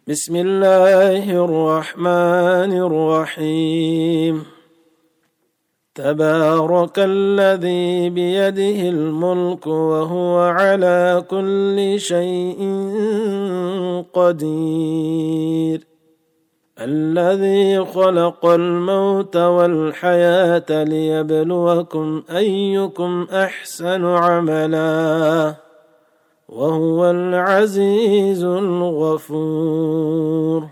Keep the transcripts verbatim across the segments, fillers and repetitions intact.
بسم الله الرحمن الرحيم. تبارك الذي بيده الملك وهو على كل شيء قدير، الذي خلق الموت والحياة ليبلوكم أيكم أحسن عملا وهو العزيز الغفور.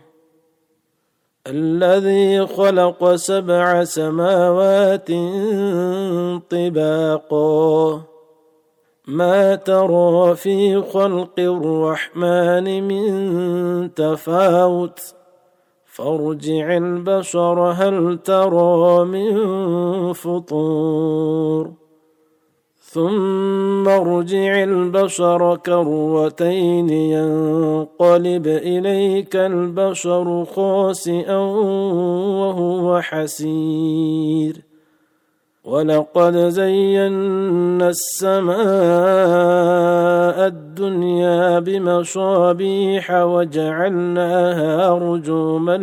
الذي خلق سبع سماوات طباقا ما ترى في خلق الرحمن من تفاوت فارجع البصر هل ترى من فطور ثم ارجع البصر كرتين ينقلب إليك البصر خاسئا وهو حسير. ولقد زينا السماء الدنيا بمصابيح وجعلناها رجوما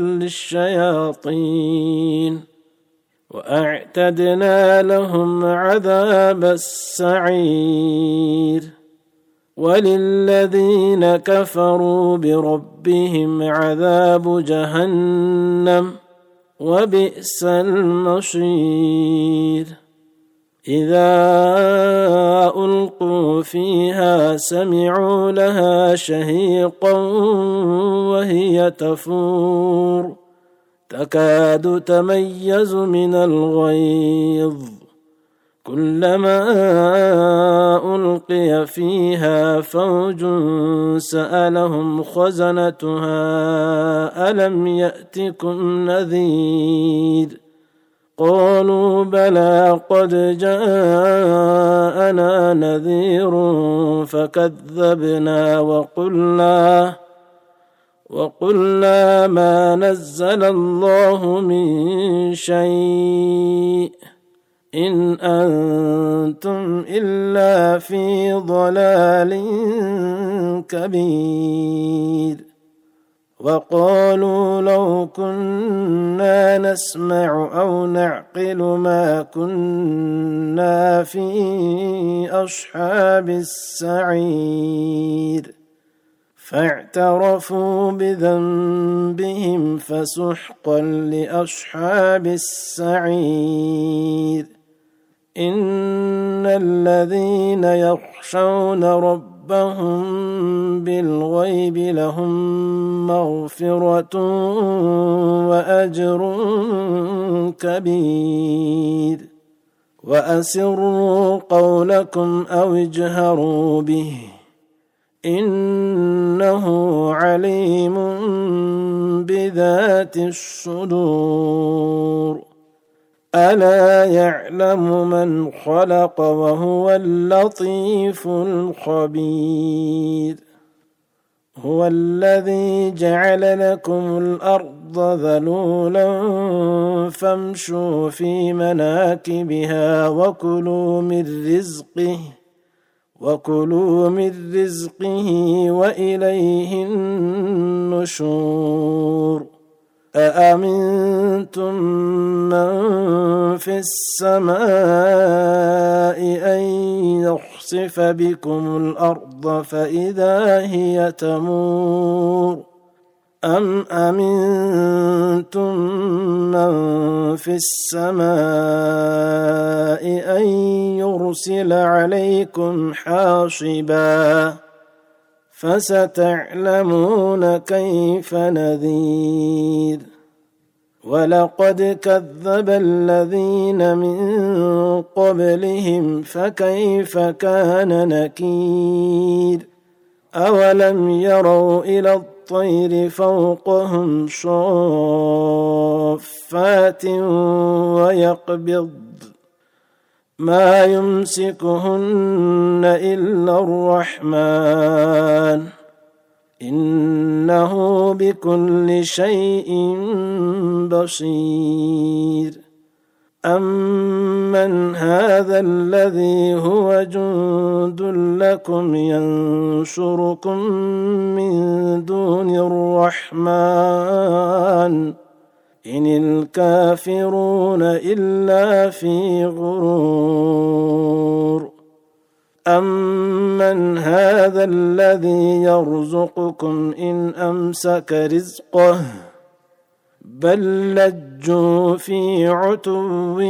للشياطين وأعتدنا لهم عذاب السعير. وللذين كفروا بربهم عذاب جهنم وبئس المصير. إذا ألقوا فيها سمعوا لها شهيقا وهي تفور تكاد تميز من الغيظ كلما ألقي فيها فوج سألهم خزنتها ألم يأتكم نذير قالوا بلى قد جاءنا نذير فكذبنا وقلنا وقلنا ما نزل الله من شيء إن أنتم إلا في ضلال كبير. وقالوا لو كنا نسمع أو نعقل ما كنا في أصحاب السعير فاعترفوا بذنبهم فسحقا لأصحاب السعير. إن الذين يخشون ربهم بالغيب لهم مغفرة وأجر كبير. وأسروا قولكم أو اجهروا به إنه عليم بذات الصدور. ألا يعلم من خلق وهو اللطيف الخبير. هو الذي جعل لكم الأرض ذلولا فامشوا في مناكبها وكلوا من رزقه وكلوا من رزقه وإليه النشور. أأمنتم من في السماء أن يخسف بكم الأرض فإذا هي تمور أم أمنتم من في السماء أن يرسل عليكم حاصبا فستعلمون كيف نذير. ولقد كذب الذين من قبلهم فكيف كان نكير. أولم يروا إلى الطير فوقهم صافات ويقبض ما يمسكهن إلا الرحمن إنه بكل شيء بصير. أَمَّنْ هَذَا الَّذِي هُوَ جُندٌ لَكُمْ يَنْصُرُكُمْ مِنْ دُونِ الرَّحْمَنِ إِنِ الْكَافِرُونَ إِلَّا فِي غُرُورٍ أَمَّنْ هَذَا الَّذِي يَرْزُقُكُمْ إِنْ أَمْسَكَ رِزْقَهُ بَل لَّجُّوا فِي عُتُوٍّ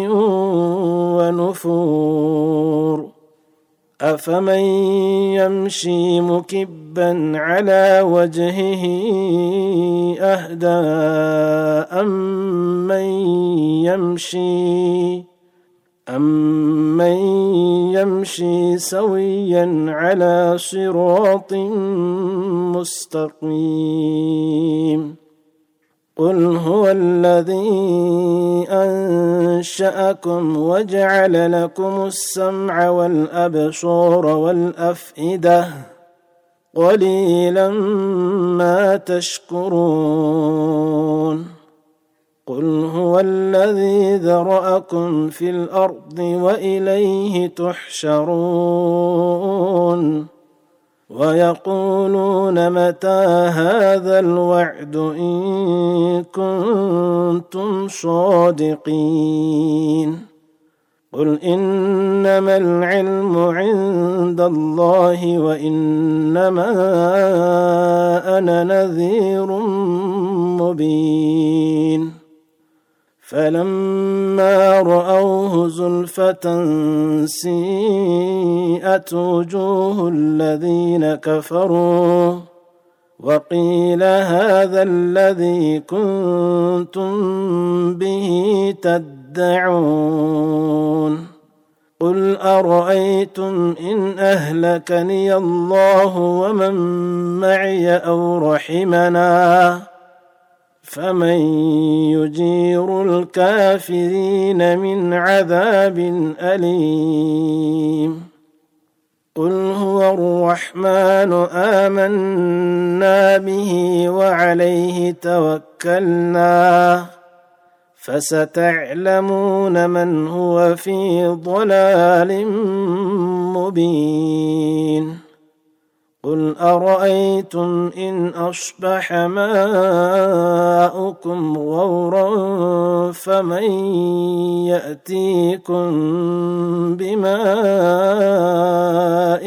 وَنُفُورٍ أَفَمَن يَمْشِي مُكِبًّا عَلَى وَجْهِهِ أَهْدَىٰ أَمَّن يَمْشِي أَمَّن يَمْشِي سَوِيًّا عَلَى صِرَاطٍ مُّسْتَقِيمٍ قُلْ هُوَ الَّذِي أَنشَأَكُمْ وَجَعَلَ لَكُمُ السَّمْعَ وَالْأَبْصَارَ وَالْأَفْئِدَةَ قَلِيلًا مَا تَشْكُرُونَ قُلْ هُوَ الَّذِي ذَرَأَكُمْ فِي الْأَرْضِ وَإِلَيْهِ تُحْشَرُونَ وَيَقُولُونَ مَتَى هَذَا الْوَعْدُ إِن كُنتُمْ صَادِقِينَ قُلْ إِنَّمَا الْعِلْمُ عِندَ اللَّهِ وَإِنَّمَا أَنَا نَذِيرٌ مُبِينٌ فَلَمَّا رَأَوْهُ زُلْفَةً سِيئَتْ وُجُوهُ الَّذِينَ كَفَرُوا وَقِيلَ هَذَا الَّذِي كُنتُم بِهِ تَدَّعُونَ قُلْ أَرَأَيْتُمْ إِنْ أَهْلَكَنِيَ اللَّهُ وَمَن مَّعِيَ أَوْ رَحِمَنَا فَمَن يُجِيرُ الْكَافِرِينَ مِنْ عَذَابٍ أَلِيمٍ قُلْ هُوَ الرَّحْمَنُ آمَنَّا بِهِ وَعَلَيْهِ تَوَكَّلْنَا فَسَتَعْلَمُونَ مَنْ هُوَ فِي ضَلَالٍ مُبِينٍ قُلْ أَرَأَيْتُمْ إِنْ أَصْبَحَ مَاؤُكُمْ غَوْرًا فَمَن يَأْتِيكُم بِمَاءٍ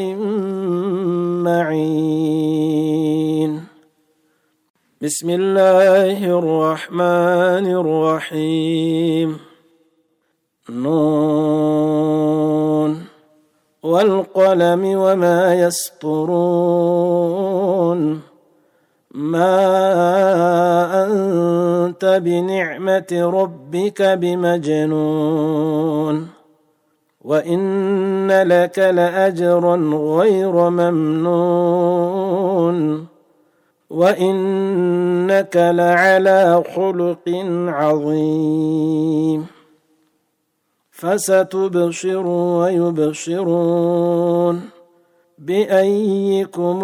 مَّعِينٍ بسم الله الرحمن الرحيم نون والقلم وما يسطرون ما أنت بنعمة ربك بمجنون وإن لك لأجرا غير ممنون وإنك لعلى خلق عظيم فستبصر ويبصرون بأيكم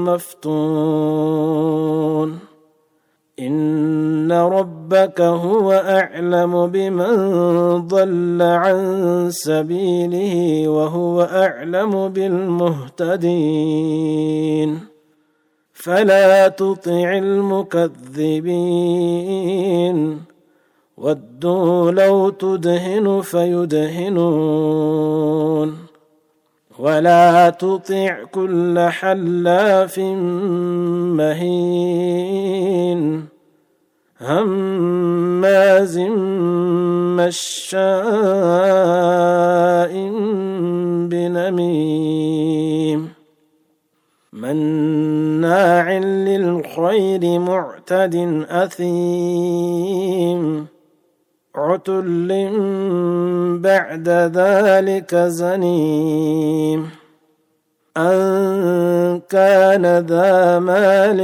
المفتون إن ربك هو أعلم بمن ضل عن سبيله وهو أعلم بالمهتدين فلا تطع المكذبين وَدُّوا لَوْ تُدْهِنُ فَيُدْهِنُونَ وَلَا تُطِعْ كُلَّ حَلَّافٍ مَّهِينٍ هَمَّازٍ مَّشَّاءٍ بِنَمِيمٍ مَّنَّاعٍ لِّلْخَيْرِ مُعْتَدٍ أَثِيمٍ عُتُلٍّ بَعْدَ ذَلِكَ زَنِيمٍ أَن كَانَ ذَا مَالٍ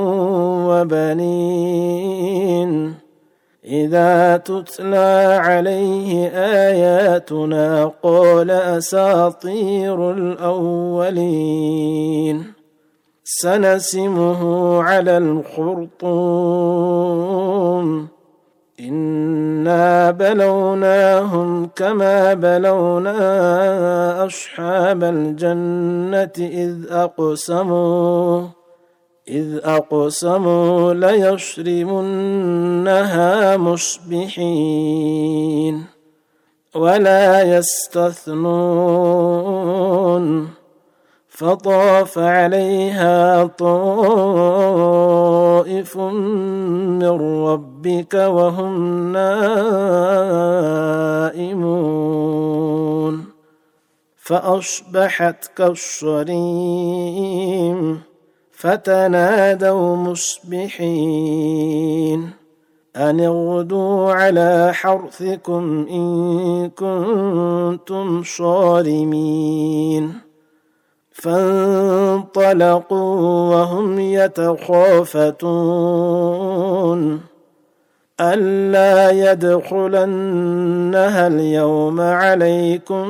وَبَنِينَ إِذَا تُتْلَى عَلَيْهِ آيَاتُنَا قَالَ أَسَاطِيرُ الْأَوَّلِينَ سَنَسِمُهُ عَلَى الْخُرْطُومِ إنا بلوناهم كما بلونا أصحاب الجنة إذ أقسموا إذ أقسموا ليشرمنها مصبحين ولا يستثنون فطاف عليها طائف من ربك وهم نائمون فأصبحت كالصريم فتنادوا مصبحين أن اغدوا على حرثكم إن كنتم صارمين فانطلقوا وهم يتخافتون ألا يدخلنها اليوم عليكم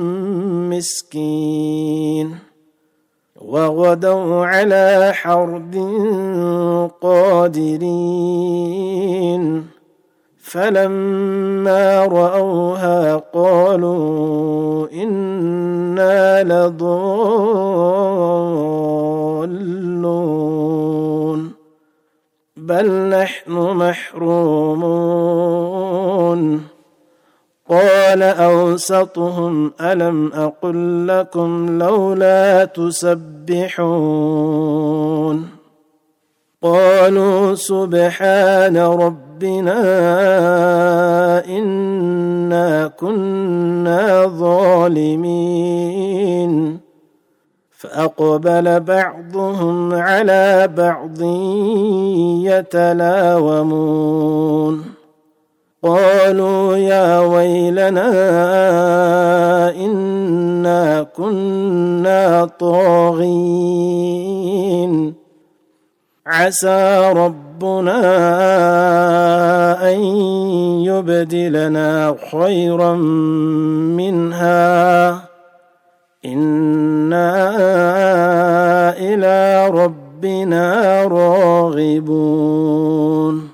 مسكين وغدوا على حرد قادرين فلما رأوها قالوا إنا لضالون بل نحن محرومون قال أوسطهم ألم أقل لكم لولا تسبحون قالوا سبحان ربنا إنا كنا ظالمين فأقبل بعضهم على بعض يتلاومون قالوا يا ويلنا إنا كنا طاغين عسى ربنا أن يبدلنا خيرا منها إنا إلى ربنا راغبون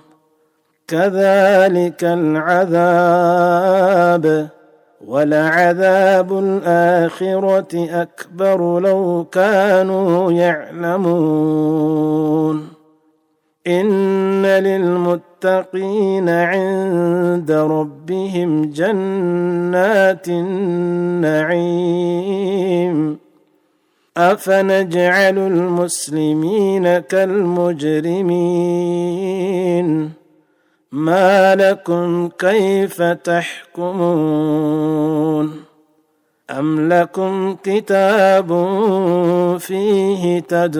كذلك العذاب ولعذاب الآخرة أكبر لو كانوا يعلمون إن للمتقين عند ربهم جنات النعيم أفنجعل المسلمين كالمجرمين ما لكم كيف تحكمون أم لكم كتاب فيه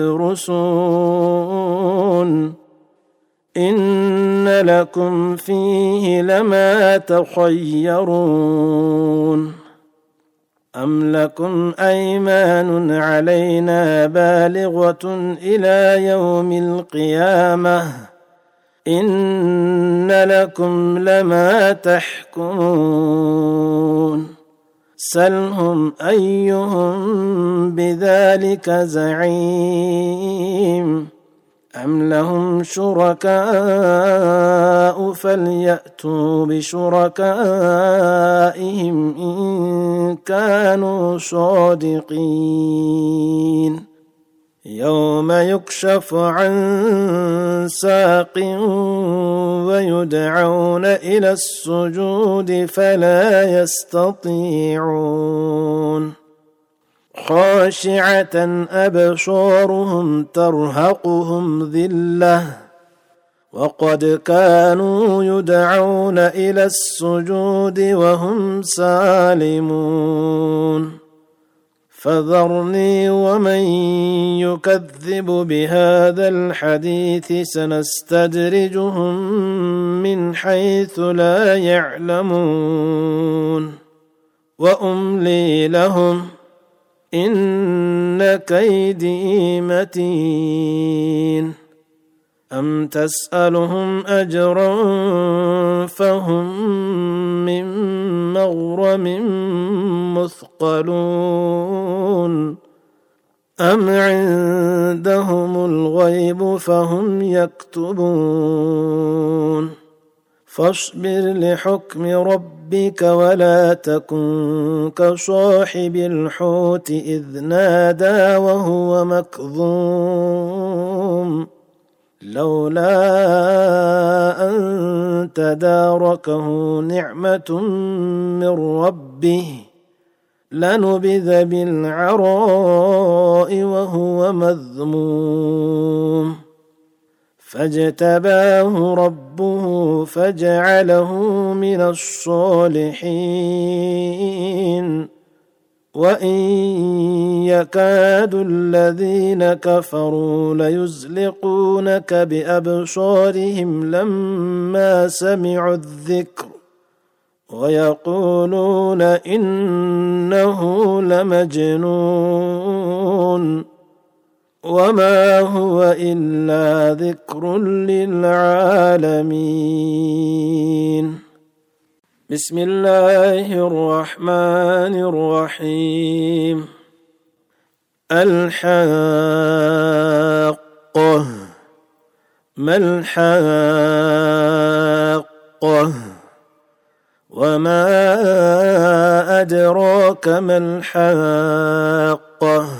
تدرسون إن لكم فيه لما تخيرون أم لكم أيمان علينا بالغة إلى يوم القيامة إن لكم لما تحكمون سلهم أيهم بذلك زعيم أم لهم شركاء فليأتوا بشركائهم إن كانوا صادقين يوم يكشف عن ساق ويدعون إلى السجود فلا يستطيعون خاشعة أبصارهم ترهقهم ذلة وقد كانوا يدعون إلى السجود وهم سالمون فذرني ومن يكذب بهذا الحديث سنستدرجهم من حيث لا يعلمون وأملي لهم إن كيدي متين أم تسألهم أجرا فهم من مغرم مثقلون أم عندهم الغيب فهم يكتبون فاصبر لحكم ربك ولا تكن كصاحب الحوت إذ نادى وهو مكظوم لولا أن تداركه نعمة من ربه لنبذ بالعراء وهو مذموم فاجتباه ربه فجعله من الصالحين وإن يكاد الذين كفروا ليزلقونك بأبصارهم لما سمعوا الذكر ويقولون إنه لمجنون وما هو إلا ذكر للعالمين. بسم الله الرحمن الرحيم. الحاقة ما الحاقة وما أدراك ما الحاقة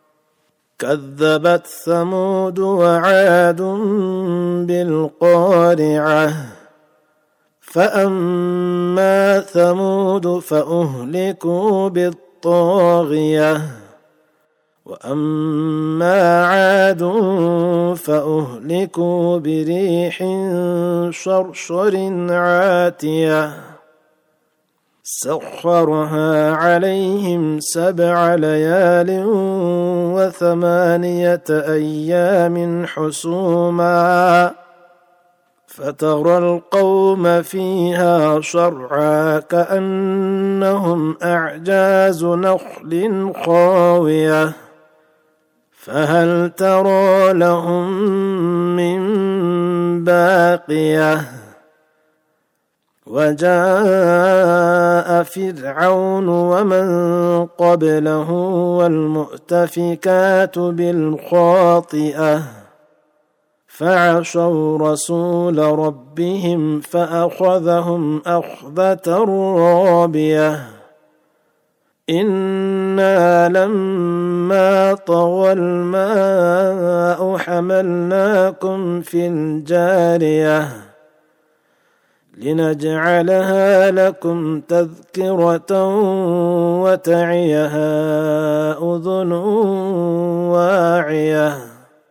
كذبت ثمود وعاد بالقارعة فأما ثمود فأهلكوا بالطاغية وأما عاد فأهلكوا بريح صرصر عاتية سخرها عليهم سبع ليال وثمانية أيام حسوما فترى القوم فيها صرعى كأنهم أعجاز نخل خاوية فهل ترى لهم من باقية وجاء فرعون ومن قبله والمؤتفكات بالخاطئة فعصوا رسول ربهم فأخذهم أخذة رابية إنا لما طغى الماء حملناكم في الجارية لنجعلها لكم تذكرة وتعيها أذن واعية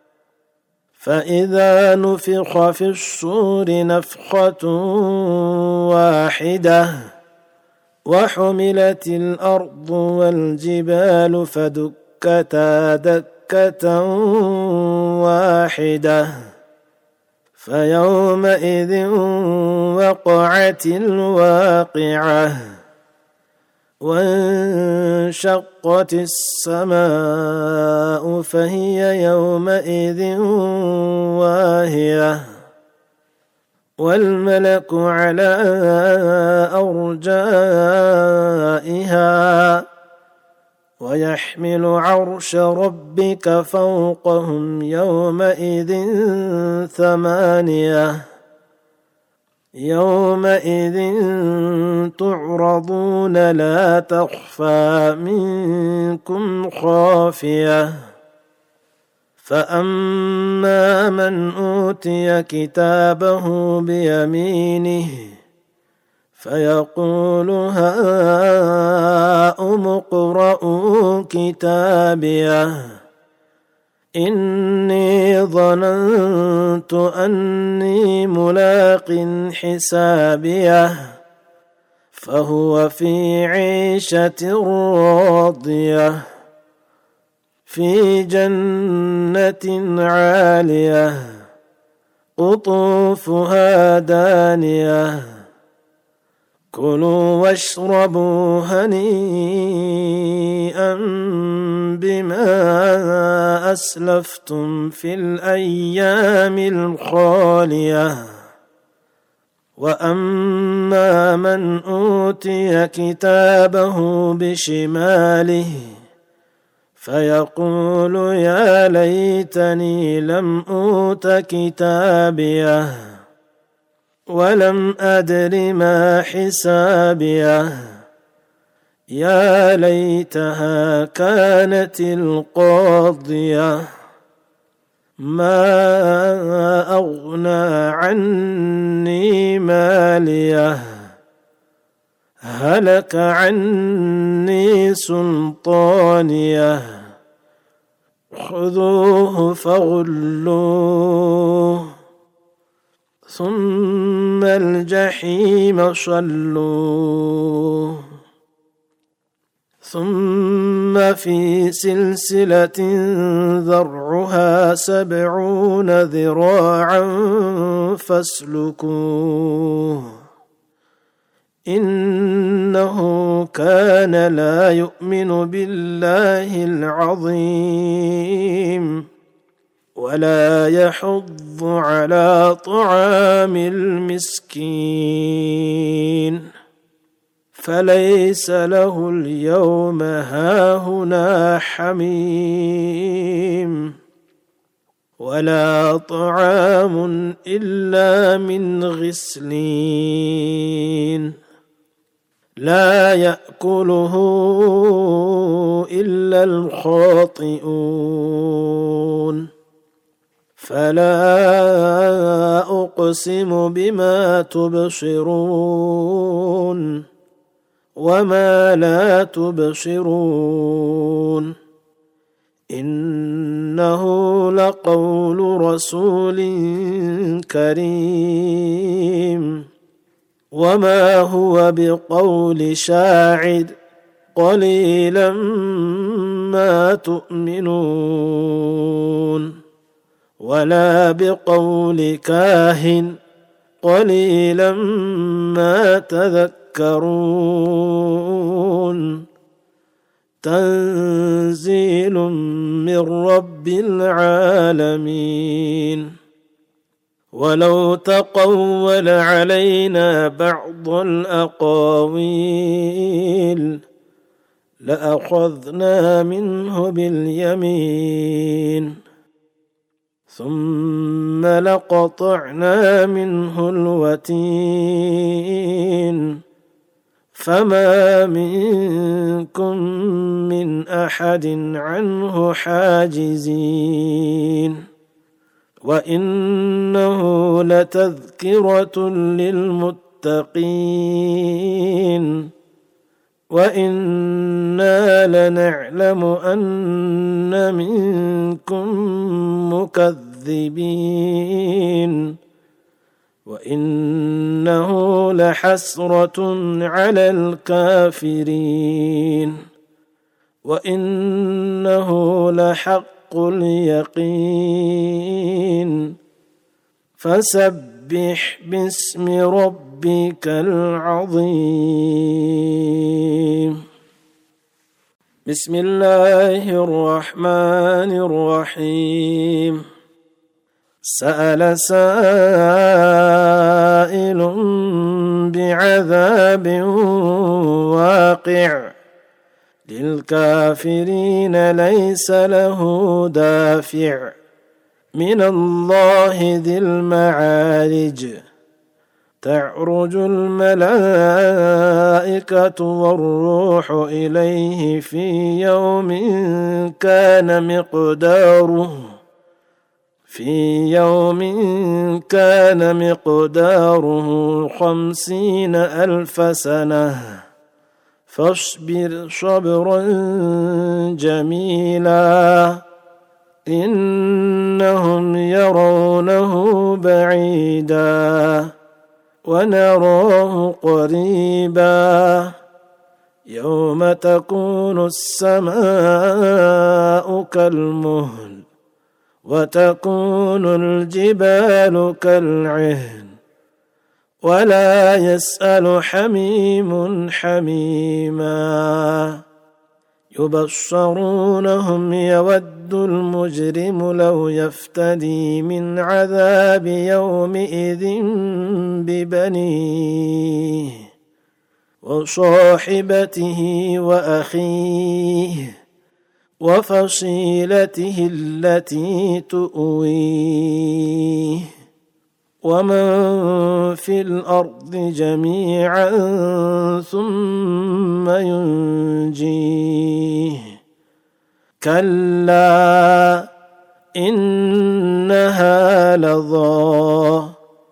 فإذا نفخ في الصور نفخة واحدة وحملت الأرض والجبال فدكتا دكة واحدة فيومئذ وقعت الواقعة وانشقت السماء فهي يومئذ واهية والملك على أرجائها ويحمل عرش ربك فوقهم يومئذ ثمانية يومئذ تعرضون لا تخفى منكم خافية فأما من أوتي كتابه بيمينه فيقول هاؤم اقرءوا كتابيه إني ظننت أني ملاق حسابيه فهو في عيشة راضية في جنة عالية قطوفها دانية كلوا واشربوا هنيئا بما أسلفتم في الأيام الخالية وأما من أوتي كتابه بشماله فيقول يا ليتني لم أوت كتابيه ولم أدر ما حسابيه يا ليتها كانت القاضية ما أغنى عني ماليه هلك عني سلطانيه خذوه فغلوه ثم الجحيم صلوه ثم في سلسلة ذرعها سبعون ذراعا فاسلكوه إنه كان لا يؤمن بالله العظيم ولا يحض على طعام المسكين فليس له اليوم هاهنا حميم ولا طعام إلا من غسلين لا يأكله إلا الخاطئون فلا أقسم بما تبصرون وما لا تبصرون إنه لقول رسول كريم وما هو بقول شاعر قليلا ما تؤمنون ولا بقول كاهن قليلا ما تذكرون تنزيل من رب العالمين ولو تقول علينا بعض الأقاويل لأخذنا منه باليمين ثم لقطعنا منه الوتين فما منكم من أحد عنه حاجزين وإنه لتذكرة للمتقين وإنا لنعلم أن منكم مكذبين وإنه لحسرة على الكافرين وإنه لحق اليقين فسبح باسم ربك العظيم بسم الله الرحمن الرحيم سأل سائل بعذاب واقع للكافرين ليس له دافع من الله ذي المعارج تعرج الملائكة والروح إليه في يوم كان مقداره في يوم كان مقداره خمسين ألف سنة فاصبر صبرا جميلا إنهم يرونه بعيدا ونراه قريبا يوم تكون السماء كالمهل وتكون الجبال كالعهن ولا يسأل حميم حميما يبصرونهم يود المجرم لو يفتدي من عذاب يومئذ ببنيه وصاحبته وأخيه وفصيلته التي تؤويه ومن في الأرض جميعا ثم ينجيه كلا إنها لظى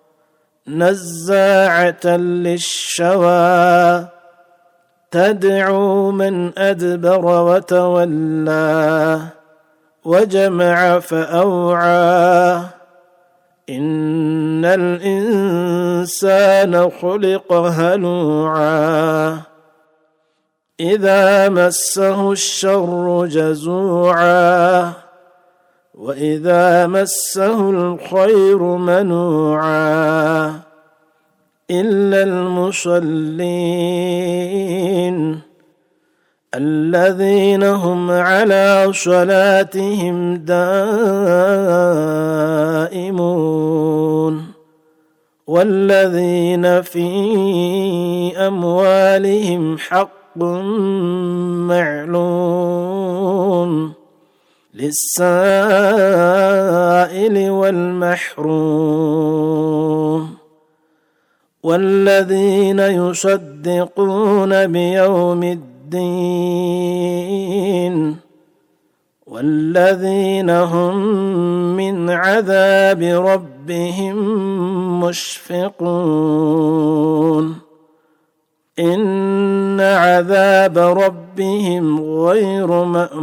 نزاعة للشوى تدعو من أدبر وتولى وجمع فأوعى إن الإنسان خلق هلوعا إذا مسه الشر جزوعا وإذا مسه الخير منوعا إلا المصلين الذين هم على صلاتهم دائمون والذين في أموالهم حق معلوم للسائل والمحروم والذين يصدقون بيوم الدين والذين هم من عذاب ربهم مشفقون إن عذاب ربهم غير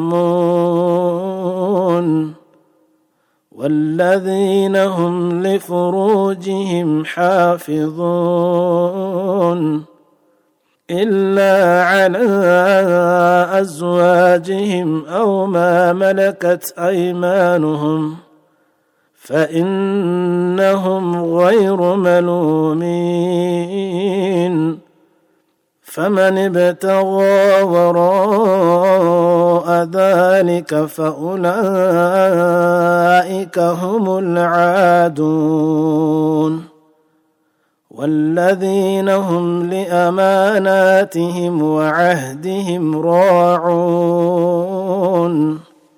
مأمون والذين هم لفروجهم حافظون إلا على أزواجهم أو ما ملكت أيمانهم فإنهم غير ملومين فمن ابتغى وراء ذلك فأولئك هم العادون والذين هم لأماناتهم وعهدهم راعون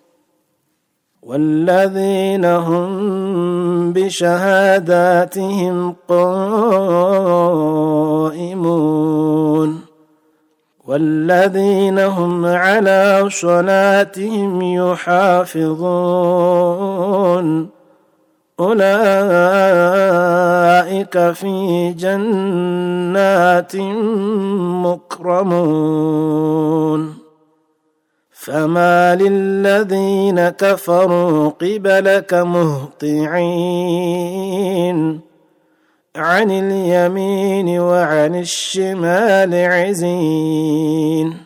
والذين هم بشهاداتهم قائمون والذين هم على صلاتهم يحافظون أولئك في جنات مكرمون فما للذين كفروا قبلك مهطعين عن اليمين وعن الشمال عزين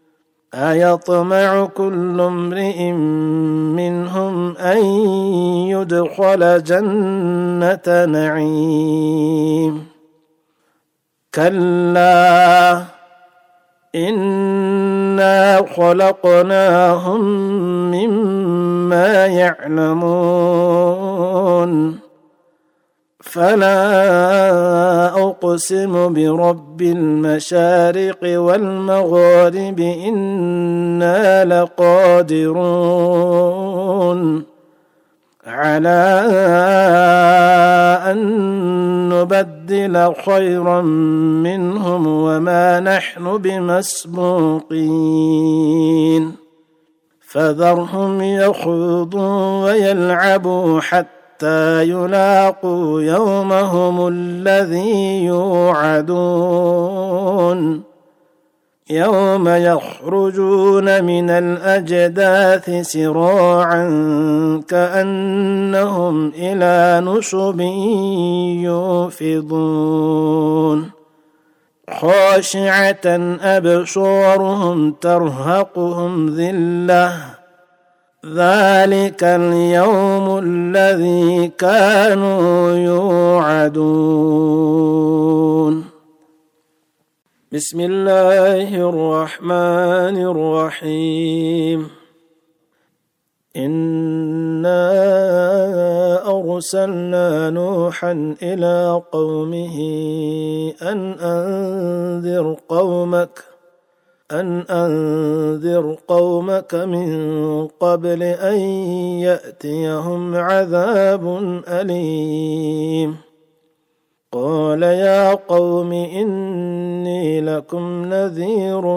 أيطمع كل امرئ منهم أن يدخل جنة نعيم كلا إنا خلقناهم مما يعلمون فلا أقسم برب المشارق والمغارب إنا لقادرون على أن نبدل خيرا منهم وما نحن بمسبوقين فذرهم يخوضوا ويلعبوا حتى يلاقوا يومهم الذي يوعدون يوم يخرجون من الأجداث سراعا كأنهم إلى نصب يوفضون خاشعة أبصارهم ترهقهم ذلة ذلك اليوم الذي كانوا يوعدون. بسم الله الرحمن الرحيم. إنا أرسلنا نوحا إلى قومه أن أنذر قومك أن أنذر قومك من قبل أن يأتيهم عذاب أليم قال يا قوم إني لكم نذير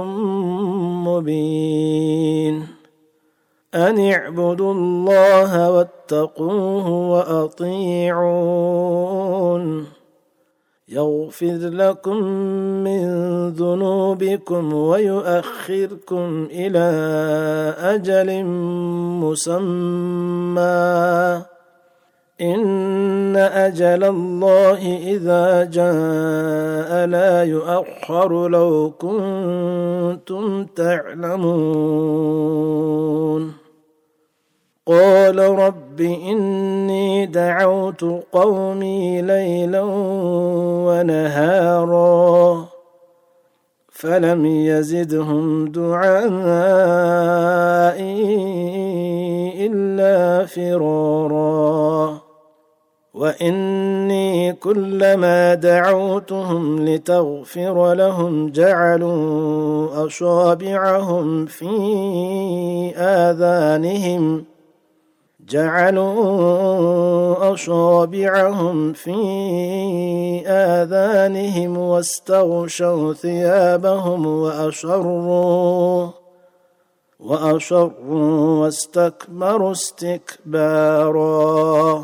مبين أن اعبدوا الله واتقوه وأطيعون يغفر لكم من ذنوبكم ويؤخركم إلى أجل مسمى إن أجل الله إذا جاء لا يؤخر لو كنتم تعلمون قال رب إني دعوت قومي ليلا ونهارا فلم يزدهم دعائي إلا فرارا وإني كلما دعوتهم لتغفر لهم جعلوا أصابعهم في آذانهم جعلوا أصابعهم في آذانهم واستغشوا ثيابهم وأصروا وأصروا واستكبروا استكبارا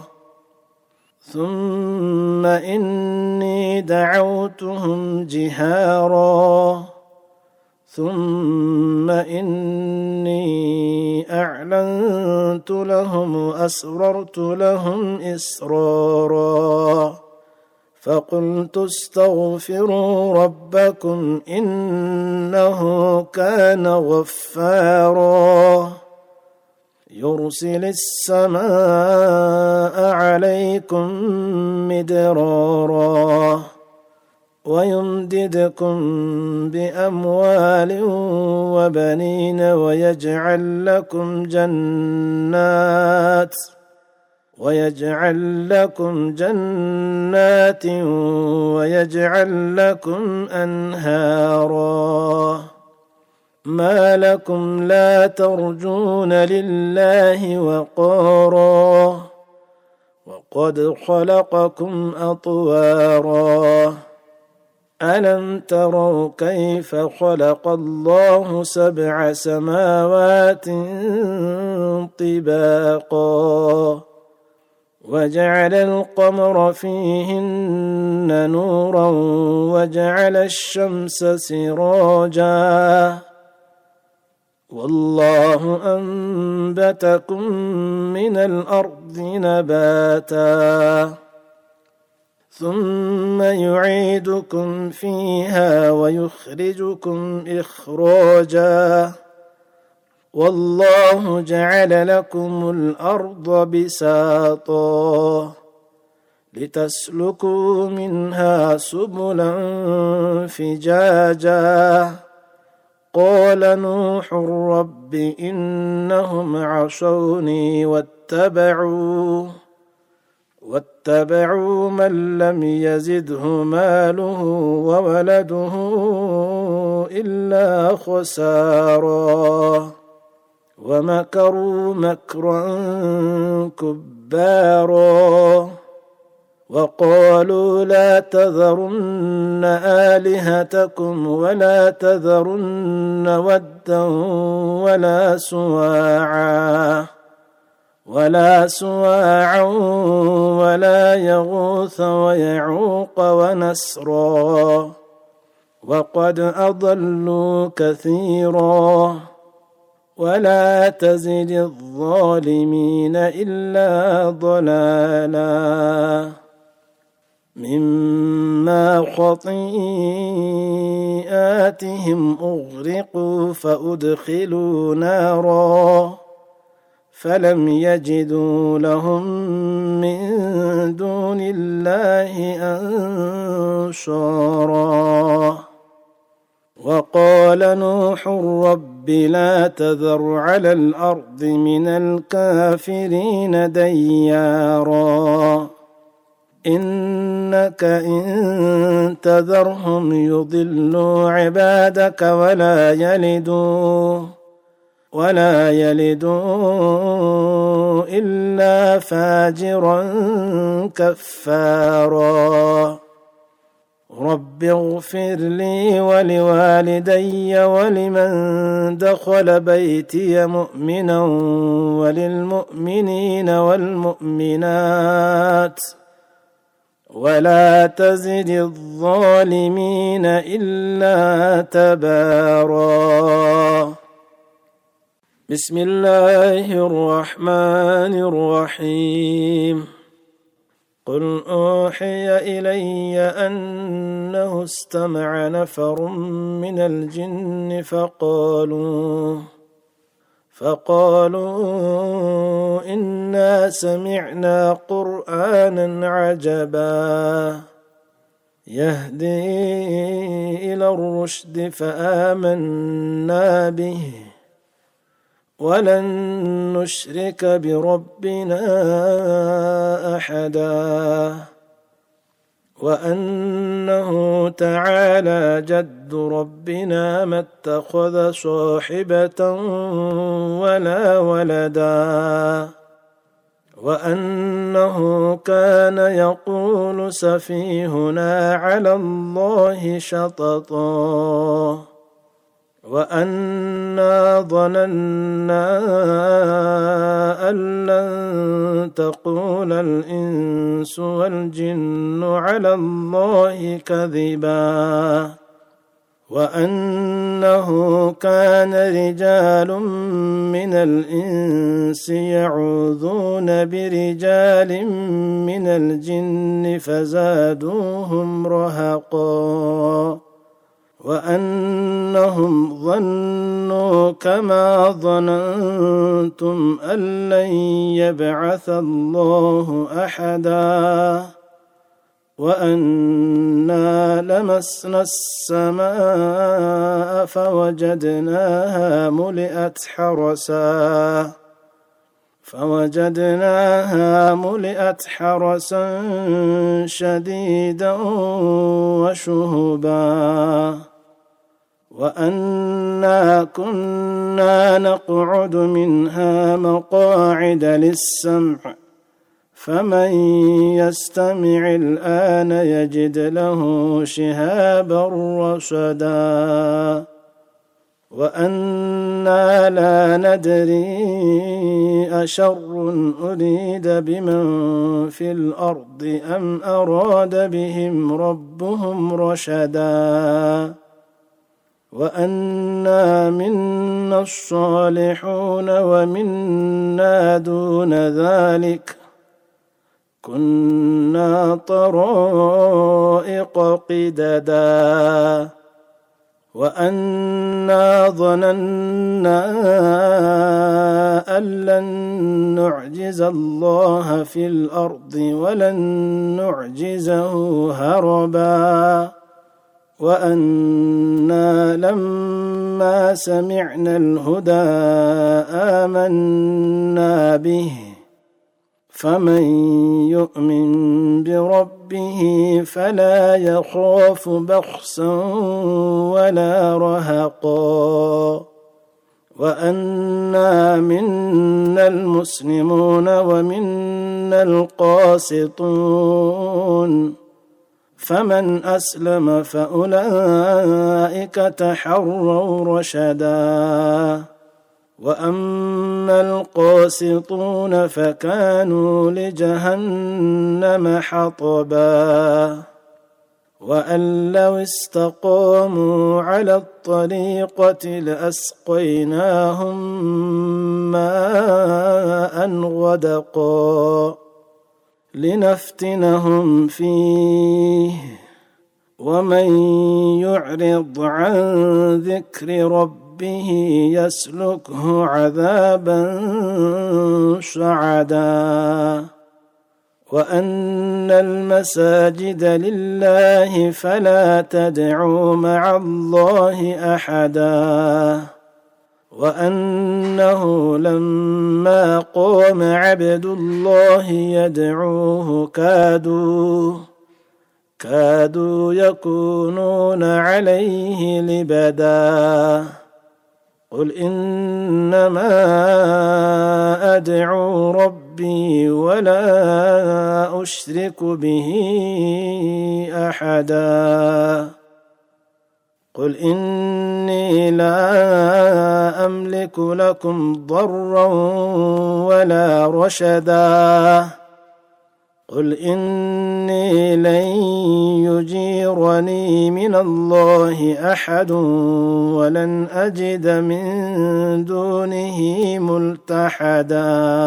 ثم إني دعوتهم جهارا ثم إني أعلنت لهم وأسررت لهم إسرارا فقلت استغفروا ربكم إنه كان غفارا يرسل السماء عليكم مدرارا ويمددكم بأموال وبنين ويجعل لكم جنات ويجعل لكم جنات ويجعل لكم أنهارا ما لكم لا ترجون لله وقارا وقد خلقكم أطوارا ألم تروا كيف خلق الله سبع سماوات طباقا وجعل القمر فيهن نورا وجعل الشمس سراجا والله أنبتكم من الأرض نباتا ثم يعيدكم فيها ويخرجكم إخراجا والله جعل لكم الأرض بساطا لتسلكوا منها سبلا فجاجا قال نوح رب إنهم عصوني واتبعوا واتبعوا من لم يزده ماله وولده إلا خسارا ومكروا مكرا كبارا وقالوا لا تذرن آلهتكم ولا تذرن ودا ولا سواعا ولا سواعا ولا يغوث ويعوق ونسرا وقد أضلوا كثيرا ولا تزد الظالمين إلا ضلالا مما خطيئاتهم أغرقوا فأدخلوا نارا فلم يجدوا لهم من دون الله أنصارا وقال نوح رب لا تذر على الأرض من الكافرين ديارا إنك إن تذرهم يضلوا عبادك ولا يلدوا ولا يلدوا إلا فاجرا كفارا رب اغفر لي ولوالدي ولمن دخل بيتي مؤمنا وللمؤمنين والمؤمنات ولا تزد الظالمين إلا تبارا. بسم الله الرحمن الرحيم. قل أوحي إلي أنه استمع نفر من الجن فقالوا فقالوا إنا سمعنا قرآنا عجبا يهدي إلى الرشد فآمنا به ولن نشرك بربنا أحدا وأنه تعالى جد ربنا ما اتخذ صاحبة ولا ولدا وأنه كان يقول سفيهنا على الله شططا وأنا ظننا أن لن تقول الإنس والجن على الله كذبا وأنه كان رجال من الإنس يعوذون برجال من الجن فزادوهم رهقا وأنهم ظنوا كما ظننتم أن لن يبعث الله أحدا وأنا لمسنا السماء فوجدناها ملئت حرسا فوجدناها ملئت حرسا شديدا وشهبا وأنا كنا نقعد منها مقاعد للسمع فمن يستمع الآن يجد له شهابا رصدا وأنا لا ندري أشر أريد بمن في الأرض أم أراد بهم ربهم رشدا وأنا منا الصالحون ومنا دون ذلك كنا طرائق قددا وأنا ظننا أن لن نعجز الله في الأرض ولن نعجزه هربا وأنا لما سمعنا الهدى آمنا به فمن يؤمن بربه فلا يخاف بخسا ولا رهقا وأنا منا المسلمون ومنا القاسطون فمن أسلم فأولئك تحروا رشدا وأما القاسطون فكانوا لجهنم حطبا وأن لو استقاموا على الطريقة لأسقيناهم ماء غدقا لنفتنهم فيه ومن يعرض عن ذكر ربه يسلكه عذابا صعدا وأن المساجد لله فلا تدعوا مع الله أحدا وأنه لما قام عبد الله يدعوه كادوا كادوا يكونون عليه لبدا قل إنما أدعو ربي ربي ولا أشرك به أحدا قل إني لا أملك لكم ضرا ولا رشدا قل إني لن يجيرني من الله أحد ولن أجد من دونه ملتحدا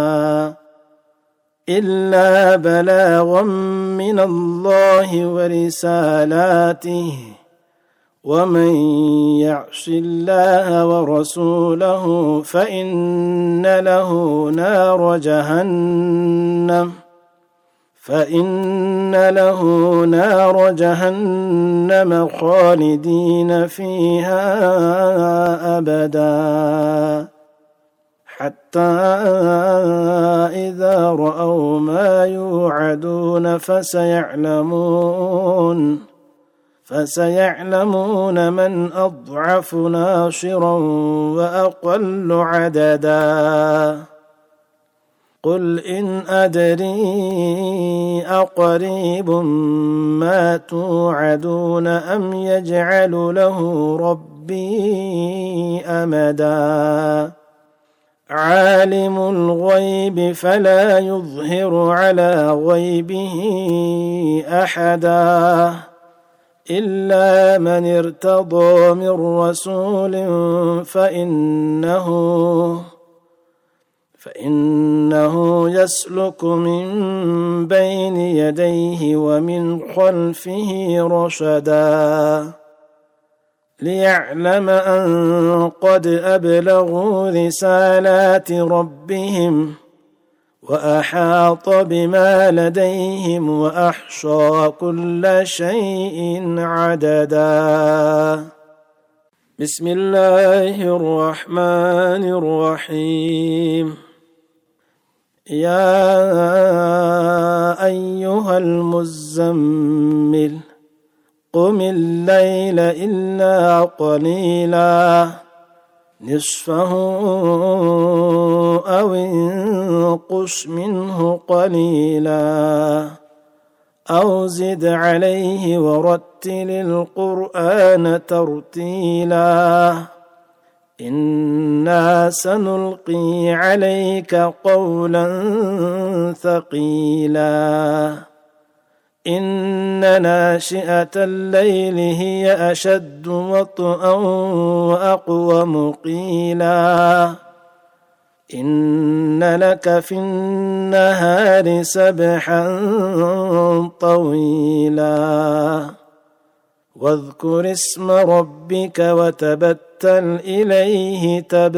إلا بلاغا من الله ورسالاته ومن يعص الله ورسوله فإن له نار جهنم فإن له نار جهنم خالدين فيها أبدا حتى إذا رأوا ما يوعدون فسيعلمون فسيعلمون من أضعف ناصرا وأقل عددا قل إن أدري أقريب ما توعدون أم يجعل له ربي أمدا عالم الغيب فلا يظهر على غيبه أحدا إلا من ارتضى من رسول فإنه فإنه يسلك من بين يديه ومن خلفه رشدا ليعلم أن قد أبلغوا رسالات ربهم وأحاط بما لديهم وأحصى كل شيء عددا بسم الله الرحمن الرحيم يا أيها المزمل قم الليل إلا قليلا نصفه أو انقص منه قليلا أو زد عليه ورتل القرآن ترتيلا إنا سنلقي عليك قولا ثقيلا إن ناشئة الليل هي أشد وطئا وأقوم قيلا إن لك في النهار سبحا طويلا واذكر اسم ربك وتبتل إليه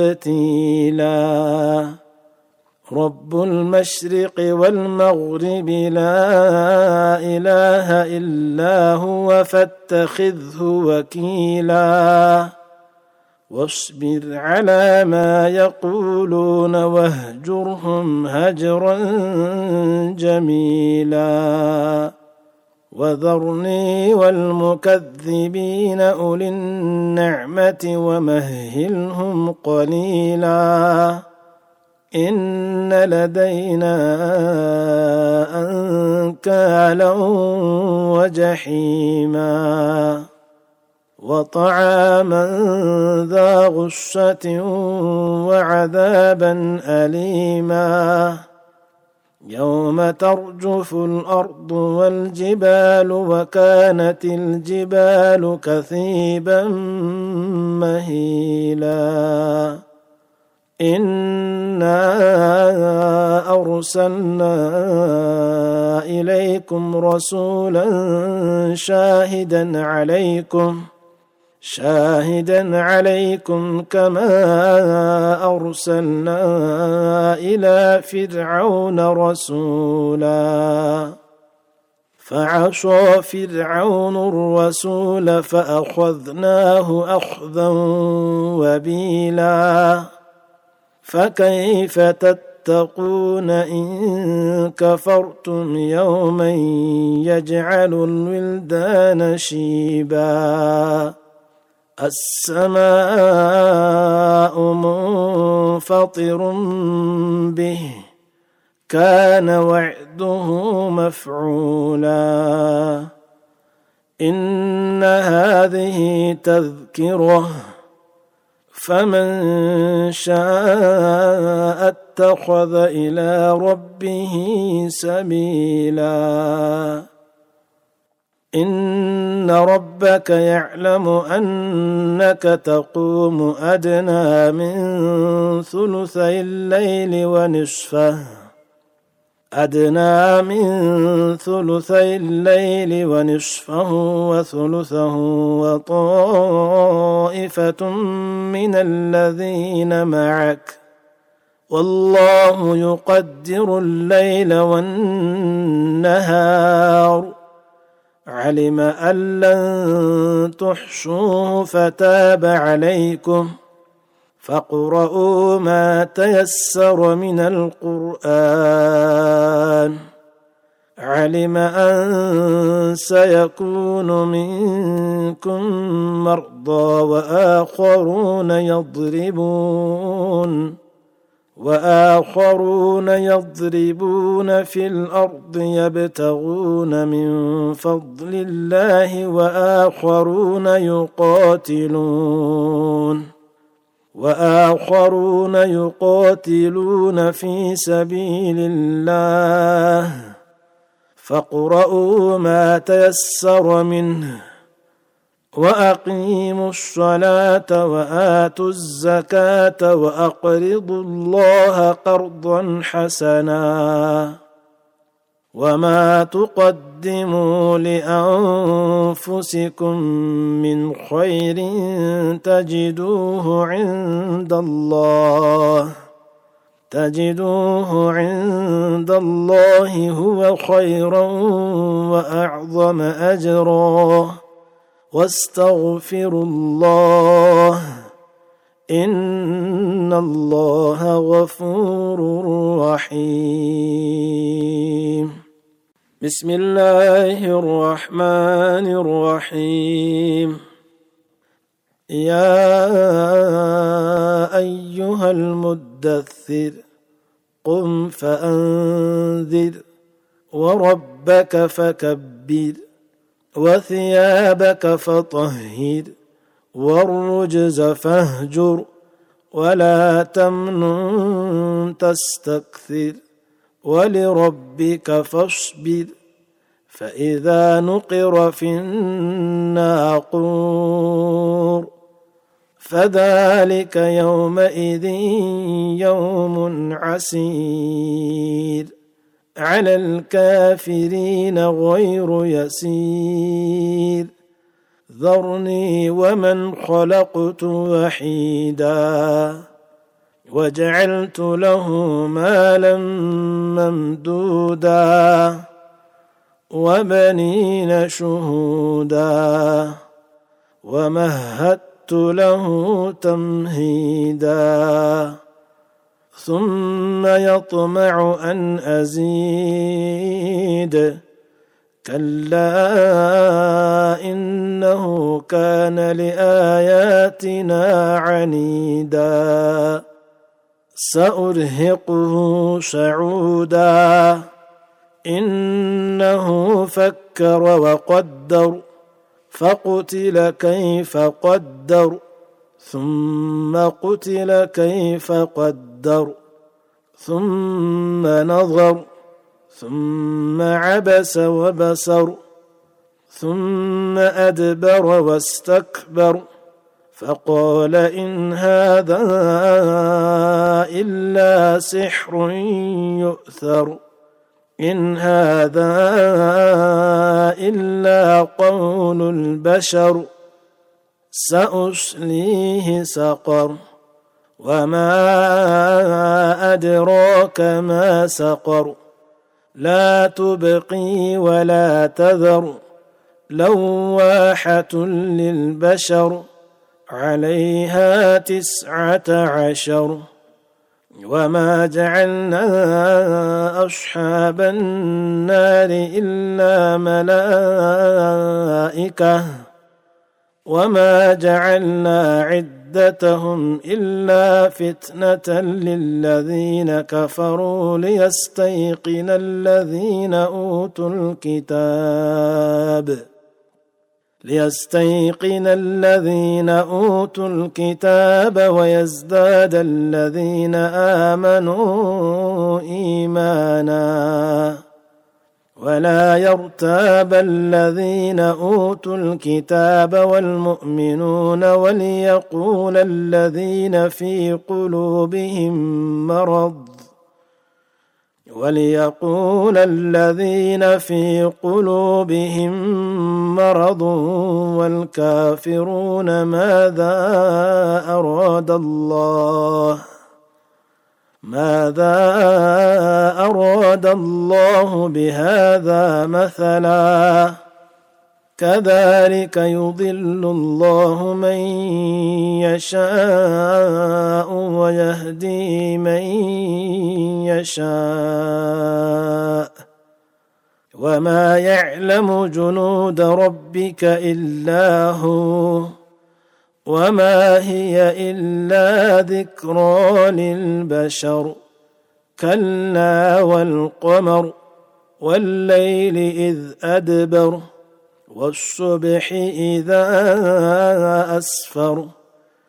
تبتيلا رب المشرق والمغرب لا إله إلا هو فاتخذه وكيلا واصبر على ما يقولون واهجرهم هجرا جميلا وذرني والمكذبين أولي النعمة ومهلهم قليلا إن لدينا أنكالا وجحيما وطعاما ذا غصة وعذابا أليما يوم ترجف الأرض والجبال وكانت الجبال كثيبا مهيلا إنا أرسلنا إليكم رسولا شاهدا عليكم شاهدا عليكم كما أرسلنا إلى فرعون رسولا فعصى فرعون الرسول فأخذناه أخذا وبيلا فكيف تتقون إن كفرتم يوما يجعل الولدان شيبا السماء منفطر به كان وعده مفعولا إن هذه تذكرة فمن شاء اتخذ إلى ربه سبيلا إن ربك يعلم أنك تقوم أدنى من ثلثي الليل ونصفه أدنى من ثلثي الليل ونصفه وثلثه وطائفة من الذين معك والله يقدر الليل والنهار علم أن لن تحصوه فتاب عليكم فاقرؤوا ما تيسر من القرآن علم أن سيكون منكم مرضى وآخرون يضربون وآخرون يضربون في الأرض يبتغون من فضل الله وآخرون يقاتلون وآخرون يقاتلون في سبيل الله فاقرؤوا ما تيسر منه وأقيموا الصلاة وآتوا الزكاة وأقرضوا الله قرضا حسنا وما تقدموا لأنفسكم من خير تجدوه عند الله تجدوه عند الله هو خيرا وأعظم أجرا واستغفروا الله إن الله غفور رحيم بسم الله الرحمن الرحيم يا أيها المدثر قم فأنذر وربك فكبر وثيابك فطهر والرجز فاهجر ولا تمنن تستكثر ولربك فاصبر فإذا نقر في الناقور فذلك يومئذ يوم عسير على الكافرين غير يسير ذرني ومن خلقت وحيدا وجعلت له مالا ممدودا وبنين شهودا ومهدت له تمهيدا ثم يطمع أن أزيد كلا إنه كان لآياتنا عنيدا سأرهقه صعودا إنه فكر وقدر فقتل كيف قدر ثم قتل كيف قدر ثم نظر ثم عبس وبسر ثم أدبر واستكبر فقال إن هذا إلا سحر يؤثر إن هذا إلا قول البشر سأصليه سقر وما أدراك ما سقر لا تبقي ولا تذر لواحة للبشر عليها تسعة عشر وما جعلنا أصحاب النار إلا ملائكة وما جعلنا عدة عدتهم إلا فتنة للذين كفروا ليستيقن الذين أوتوا الكتاب ليستيقن الذين أوتوا الكتاب ويزداد الذين آمنوا إيمانا ولا يرتاب الذين أوتوا الكتاب والمؤمنون وليقول الذين في قلوبهم مرض وليقول الذين في قلوبهم مرض والكافرون ماذا أراد الله ماذا أراد الله بهذا مثلا كذلك يضل الله من يشاء ويهدي من يشاء وما يعلم جنود ربك إلا هو وما هي إلا ذكرى للبشر كلا والقمر والليل إذ أدبر والصبح إذا أسفر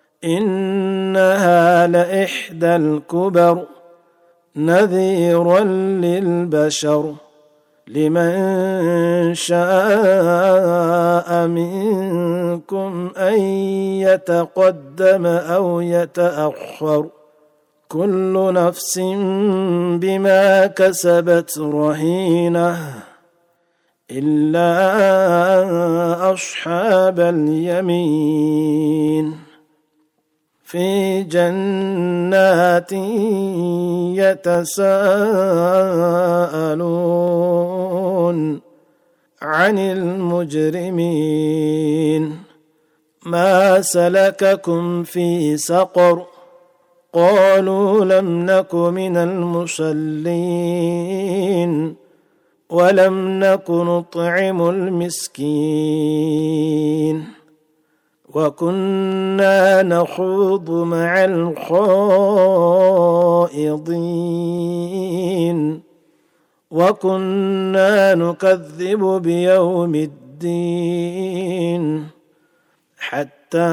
إنها لإحدى الكبر نذيرا للبشر لمن شاء منكم أن يتقدم أو يتأخر كل نفس بما كسبت رهينة إلا أصحاب اليمين في جنات يتساءلون عن المجرمين ما سلككم في سقر قالوا لم نك من المصلين ولم نك نطعم المسكين وكنا نخوض مع الخائضين وكنا نكذب بيوم الدين حتى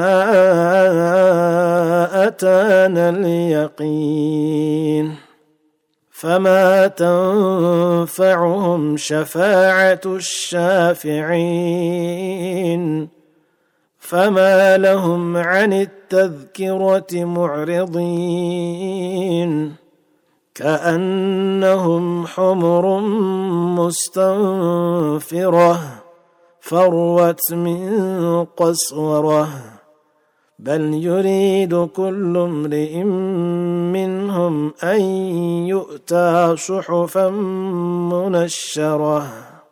أتانا اليقين فما تنفعهم شفاعة الشافعين فما لهم عن التذكرة معرضين كأنهم حمر مستنفرة فروت من قسورة بل يريد كل امرئ منهم أن يؤتى صحفا منشرة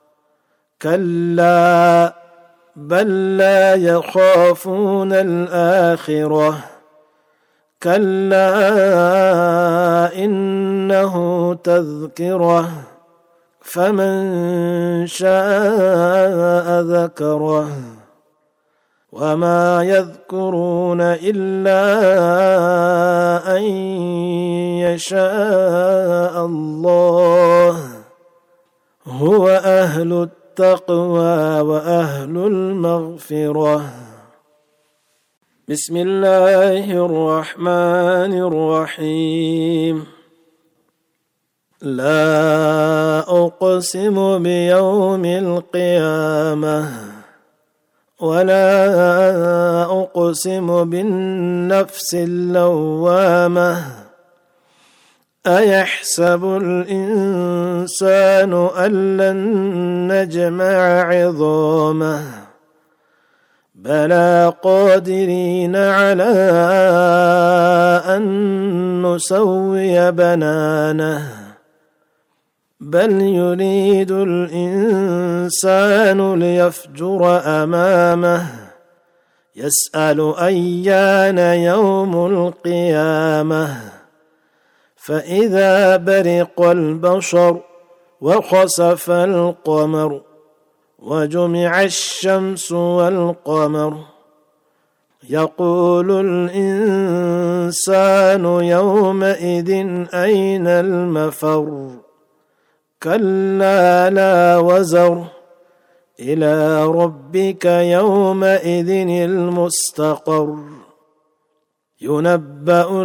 كلا بل لا يخافون الآخرة كلا إنه تذكرة فمن شاء ذكره وما يذكرون إلا أن يشاء الله هو أهل التقوى وأهل المغفرة. بسم الله الرحمن الرحيم. لا أقسم بيوم القيامة ولا أقسم بالنفس اللوامة أيحسب الإنسان أن لن نجمع عظامه بلى قادرين على أن نسوي بنانه بل يريد الإنسان ليفجر أمامه يسأل أيان يوم القيامة فإذا برق البصر وخسف القمر وجمع الشمس والقمر يقول الإنسان يومئذ أين المفر كلا لا وزر إلى ربك يومئذ المستقر ينبأ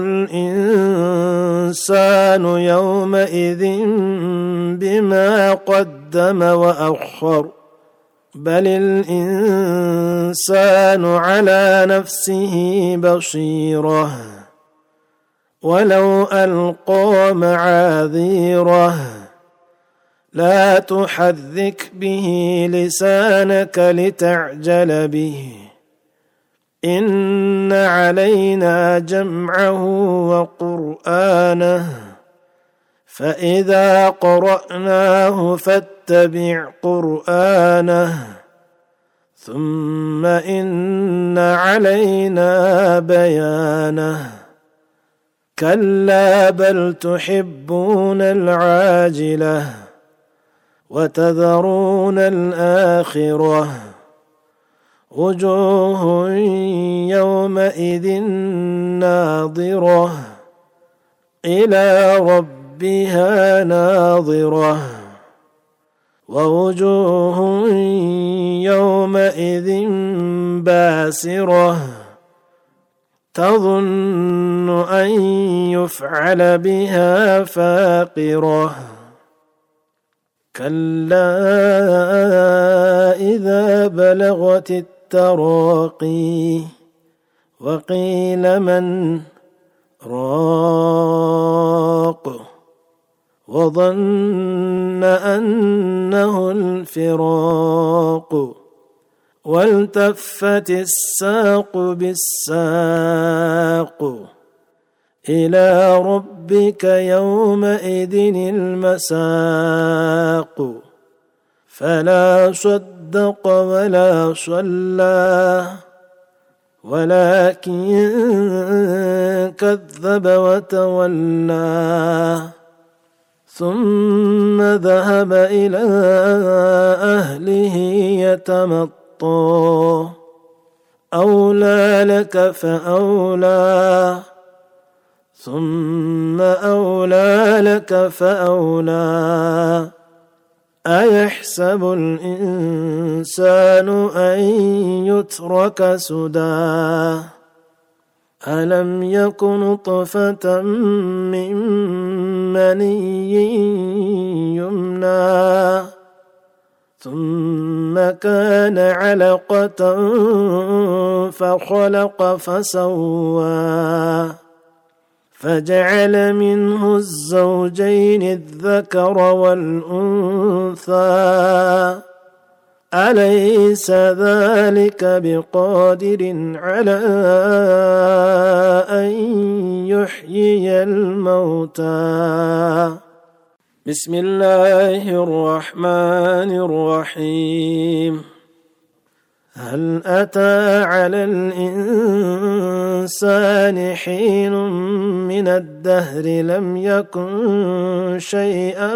الإنسان يومئذ بما قدم وأخر بل الإنسان على نفسه بصيرة ولو ألقى معاذيره لا تحرك به لسانك لتعجل به إن علينا جمعه وقرآنه فإذا قرأناه فاتبع قرآنه ثم إن علينا بيانه كلا بل تحبون العاجلة وتذرون الآخرة وجوه يومئذ ناظرة إلى ربها ناظرة ووجوه يومئذ باسرة تظن أن يفعل بها فاقرة كلا إذا بلغت التراقي وقيل من راق وظن أنه الفراق والتفت الساق بالساق إلى ربك يومئذ المساق فلا صدق ولا صلى ولكن كذب وتولى ثم ذهب إلى أهله يتمطى أولى لك فأولى ثم أولى لك فأولى أيحسب الإنسان أن يترك سدى ألم يك نطفة من مني يمنى ثم كان علقة فخلق فسوى فجعل منه الزوجين الذكر والأنثى أليس ذلك بقادر على أن يحيي الموتى بسم الله الرحمن الرحيم هل أتى على الإنسان حين من الدهر لم يكن شيئا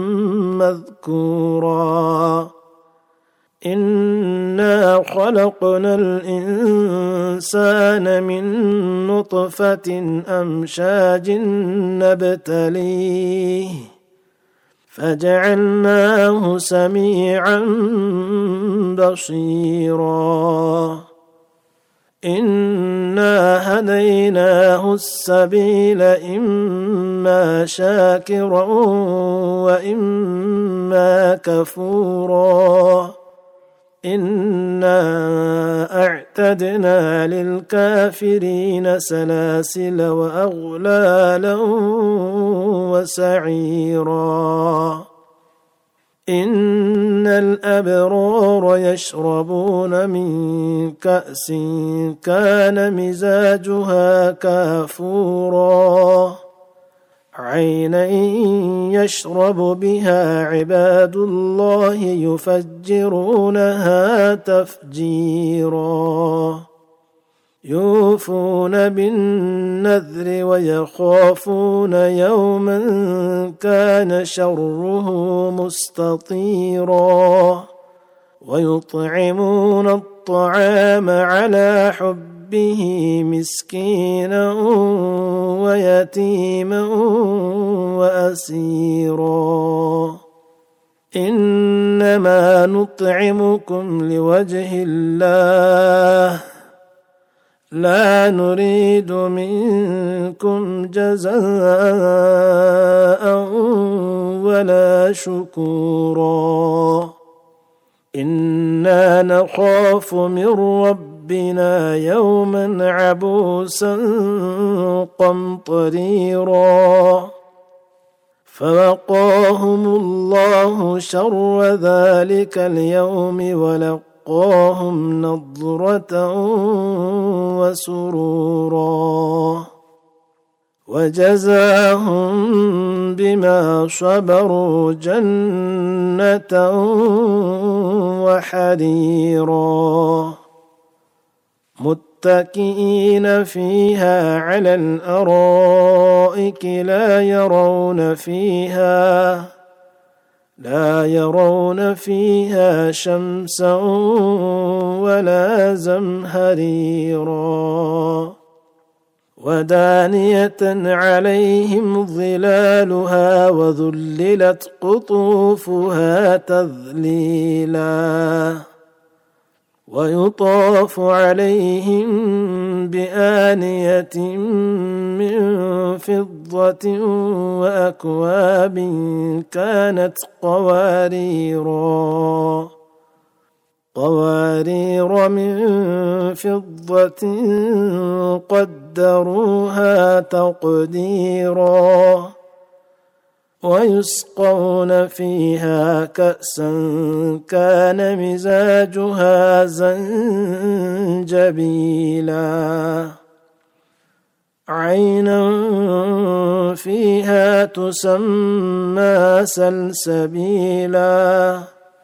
مذكورا إنا خلقنا الإنسان من نطفة أمشاج نبتليه فجعلناه سميعا بصيرا إنا هديناه السبيل إما شاكرا وإما كفورا إنا أعتدنا للكافرين سلاسل وأغلالا وسعيرا إن الأبرار يشربون من كأس كان مزاجها كافورا عينا يشرب بها عباد الله يفجرونها تفجيرا يوفون بالنذر ويخافون يوما كان شره مستطيرا ويطعمون الطعام على حبه مسكينا ويتيما وأسيرا إنما نطعمكم لوجه الله لا نريد منكم جزاء ولا شكورا إنا نخاف من ربنا يوما عبوسا قمطريرا فوقاهم الله شر ذلك اليوم ولقاهم نضرة وسرورا وجزاهم بما صبروا جنة وحريرا متكئين فيها على الأرائك لا يرون فيها لا يرون فيها شمسا ولا زمهريرا ودانية عليهم ظلالها وذللت قطوفها تذليلا ويطاف عليهم بآنية من فضة وأكواب كانت قواريرا قوارير من فضة قدروها تقديرا ويسقون فيها كأسا كان مزاجها زنجبيلا عينا فيها تسمى سلسبيلا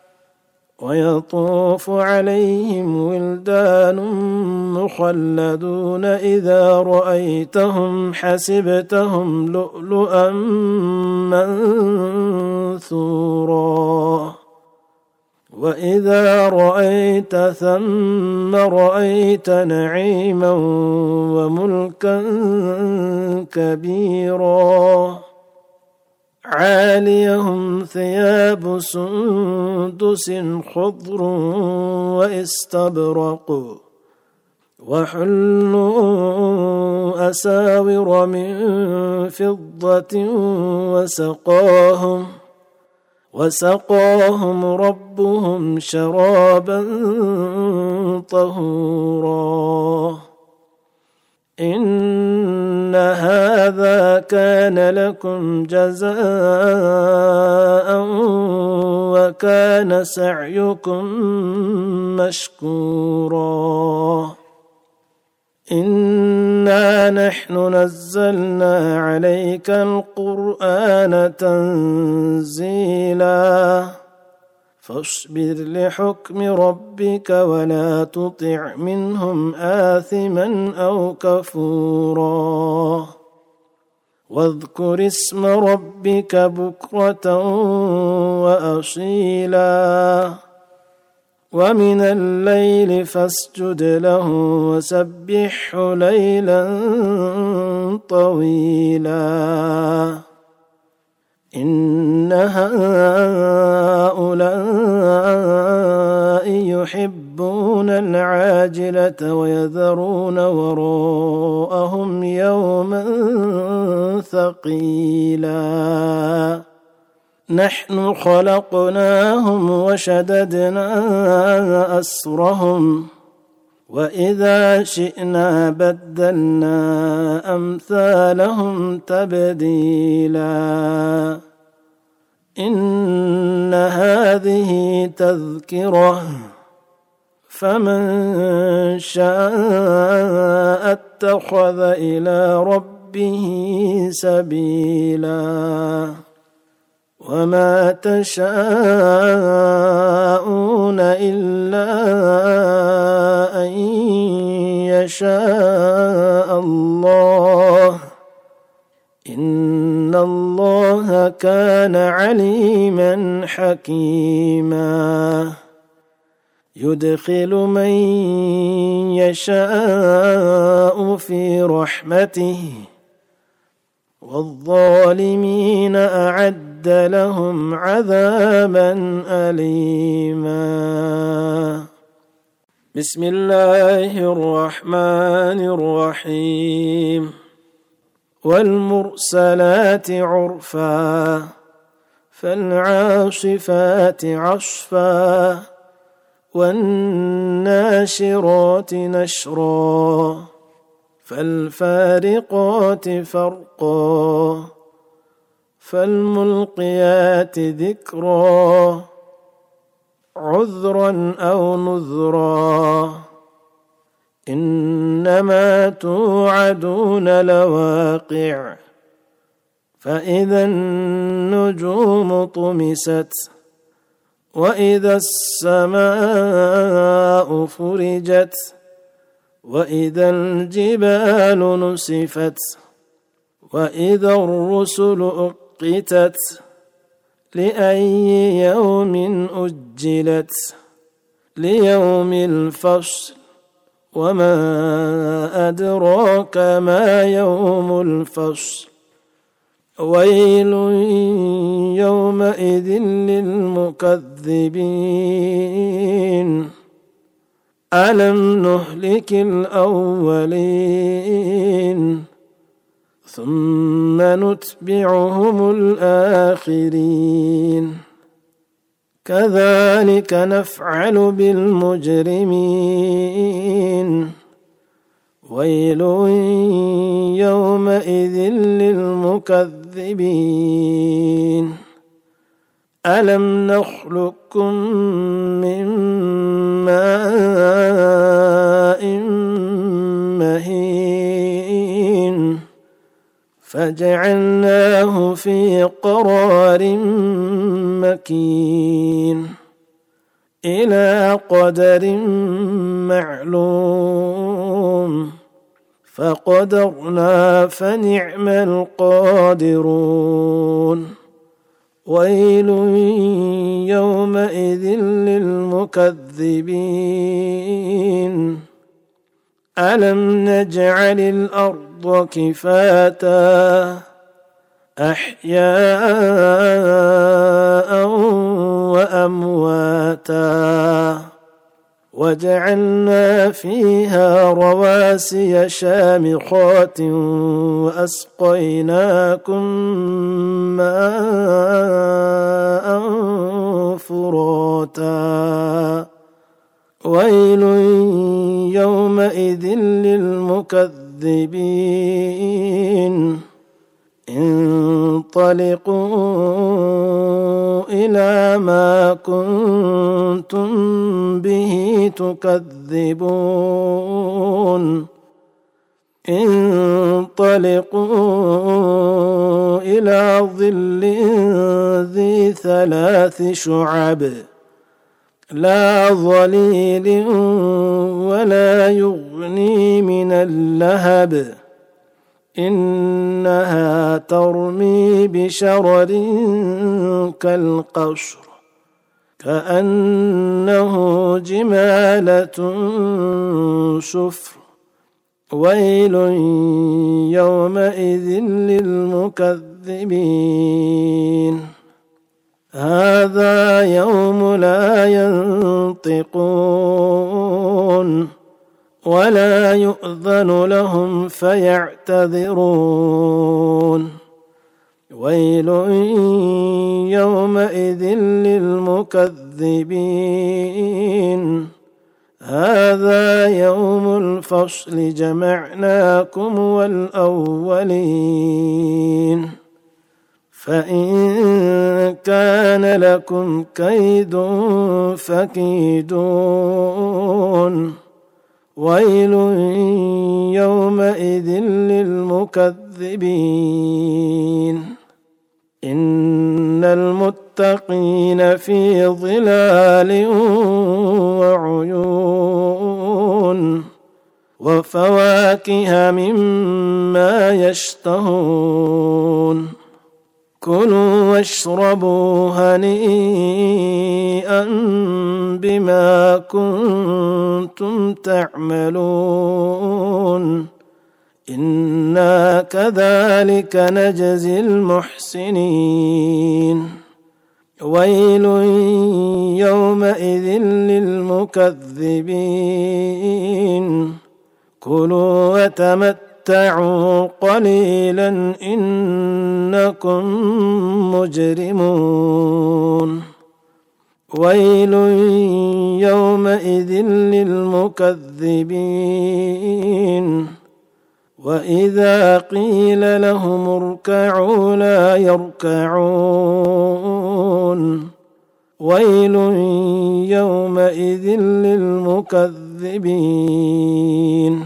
ويطوف عليهم ولدان مخلدون إذا رأيتهم حسبتهم لؤلؤا منثورا وإذا رأيت ثم رأيت نعيما وملكا كبيرا عاليهم ثياب سندس خضر واستبرق وحلوا أساور من فضة وسقاهم وسقاهم ربهم شرابا طهورا إن هذا كان لكم جزاء وكان سعيكم مشكورا إنا نحن نزلنا عليك القرآن تنزيلا فاصبر لحكم ربك ولا تطع منهم آثما أو كفورا واذكر اسم ربك بكرة وأصيلا ومن الليل فاسجد له وسبحه ليلا طويلا إن هؤلاء يحبون العاجلة ويذرون وراءهم يوما ثقيلا نحن خلقناهم وشددنا أسرهم وإذا شئنا بدلنا أمثالهم تبديلا إن هذه تذكرة فمن شاء اتخذ إلى ربه سبيلا وما تشاءون إلا أن يشاء الله إن الله كان عليما حكيما يدخل من يشاء في رحمته والظالمين أعد لهم عذابا أليما. بسم الله الرحمن الرحيم. والمرسلات عرفا فالعاصفات عصفا والناشرات نشرا فالفارقات فرقا فالملقيات ذكرا عذرا أو نذرا إنما توعدون لواقع فإذا النجوم طمست وإذا السماء فرجت وإذا الجبال نسفت وإذا الرسل أقتت لأي يوم أجلت ليوم الفصل وما أدراك ما يوم الفصل ويل يومئذ للمكذبين ألم نهلك الأولين ثم نتبعهم الآخرين كذلك نفعل بالمجرمين ويل يومئذ للمكذبين ألم نخلقكم من ماء مهين فجعلناه في قرار مكين إلى قدر معلوم فقدرنا فنعم القادرون ويل يومئذ للمكذبين ألم نجعل الأرض كفاتا أحياء وأمواتا وجعلنا فيها رواسي شامخات وأسقيناكم ماء فراتا ويل يومئذ للمكذبين انطلقوا إلى ما كنتم به تكذبون انطلقوا إلى ظل ذي ثلاث شعب لا ظليل ولا يغني من اللهب إنها ترمي بشرر كالقصر كأنه جمالة صفر ويل يومئذ للمكذبين هذا يوم لا ينطقون ولا يؤذن لهم فيعتذرون ويل يومئذ للمكذبين هذا يوم الفصل جمعناكم والأولين فإن كان لكم كيد فكيدون ويل يومئذ للمكذبين إن المتقين في ظلال وعيون وفواكه مما يشتهون كلوا واشربوا هنيئا بما كنتم تعملون إنا كذلك نجزي المحسنين ويل يومئذ للمكذبين كلوا وتمتعوا قليلا إنكم مجرمون ويل يومئذ للمكذبين وإذا قيل لهم اركعوا لا يركعون ويل يومئذ للمكذبين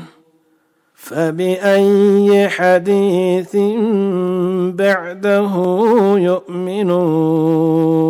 فبأي حديث بعده يؤمنون